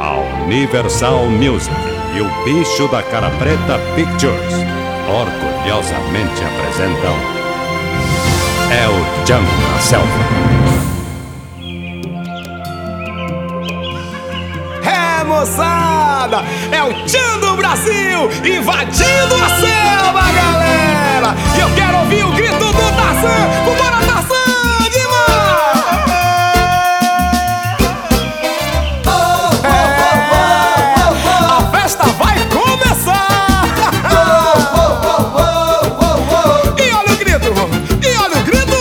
A Universal Music e o Bicho da Cara Preta Pictures orgulhosamente apresentam El Tchan na Selva. É, moçada, é o Tchan do Brasil invadindo a selva, galera. E eu quero ouvir o grito do Tarzan. Vambora, Tarzan, a festa vai começar. E olha o grito, e olha o grito.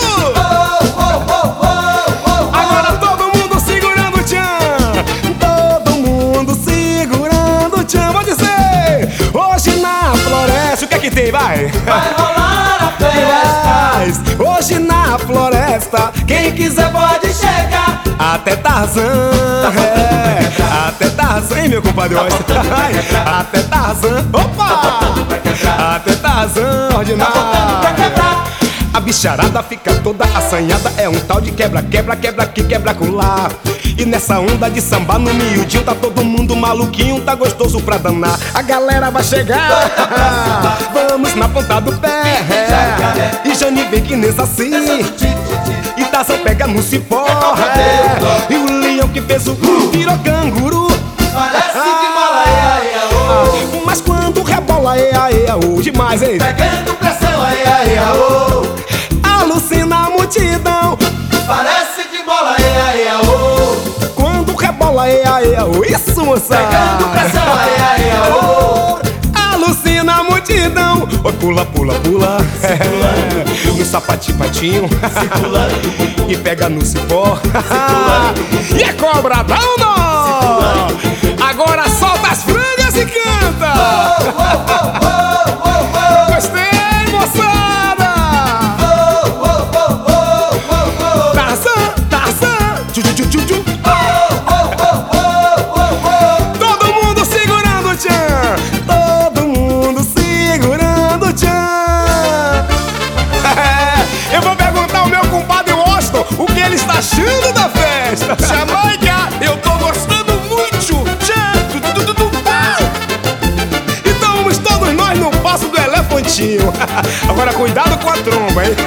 Agora todo mundo segurando o Tchan. Todo mundo segurando o Tchan. Vou dizer, hoje na floresta, o que é que tem, vai? Vai rolar a festa. Hoje na floresta, quem quiser pode chegar. Até Tarzan, até Tarzan, hein, meu compadre? Até Tarzan, opa! Até Tarzan, ordinário. A bicharada fica toda assanhada. É um tal de quebra, quebra, quebra aqui, quebra colar. E nessa onda de samba no miudinho tá todo mundo maluquinho, tá gostoso pra danar. A galera vai chegar, vamos na ponta do pé. E Jani vem que nessa assim, e Tarzan pega no cipó. E o leão que fez o virou canguru. Parece que mola, mas quando rebola, demais, hein? pegando pressão, Alucina a multidão. Parece que mola, Quando rebola, isso, moça. pegando pressão, Alucina a multidão. Oi, pula, pula, pula. No sapatinho, e pega no cipó. E é cobradão, não. Agora solta as frangas e canta. Gostei, moçada. Tarzan, Tarzan, tchu. Todo mundo segurando o Tchan. Todo mundo segurando o Tchan. Eu vou perguntar ao meu compadre Washington o que ele está achando da festa. Jamaica, eu tô gostando muito. Tchan. Então vamos todos nós no passo do elefantinho. Agora cuidado com a tromba, hein?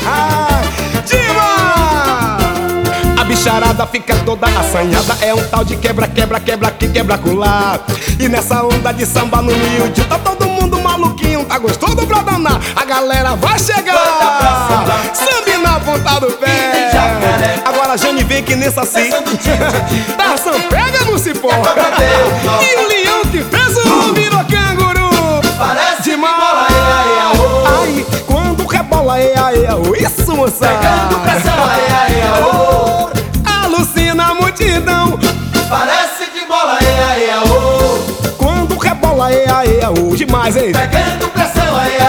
Dima! A bicharada fica toda assanhada. É um tal de quebra, quebra, quebra aqui, quebra colar. E nessa onda de samba no miúdo tá todo mundo maluquinho, tá gostoso pra danar. A galera vai chegar, samba na ponta do pé. Agora Jani vem que nessa assim, Tarzan pega no cipó. E o leão que fez o virou canguru. Parece que Demais. mola, Ai, quando rebola, isso, moça. pegando pressão, Alucina a multidão. Parece que mola, Quando rebola, demais, hein? pegando pressão,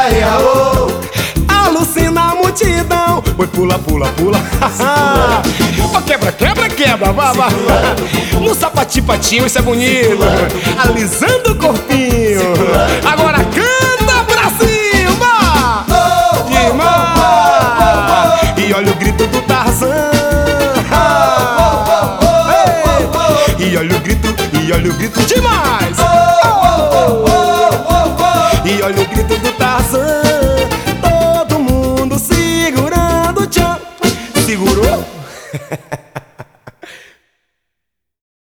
Alucina a multidão. Oi, pula, pula, pula. Ó, quebra, quebra, quebra, baba. No sapatinho, isso é bonito. Alisando o corpinho. Agora canta pra cima. Demais. E olha o grito do Tarzan. E olha o grito,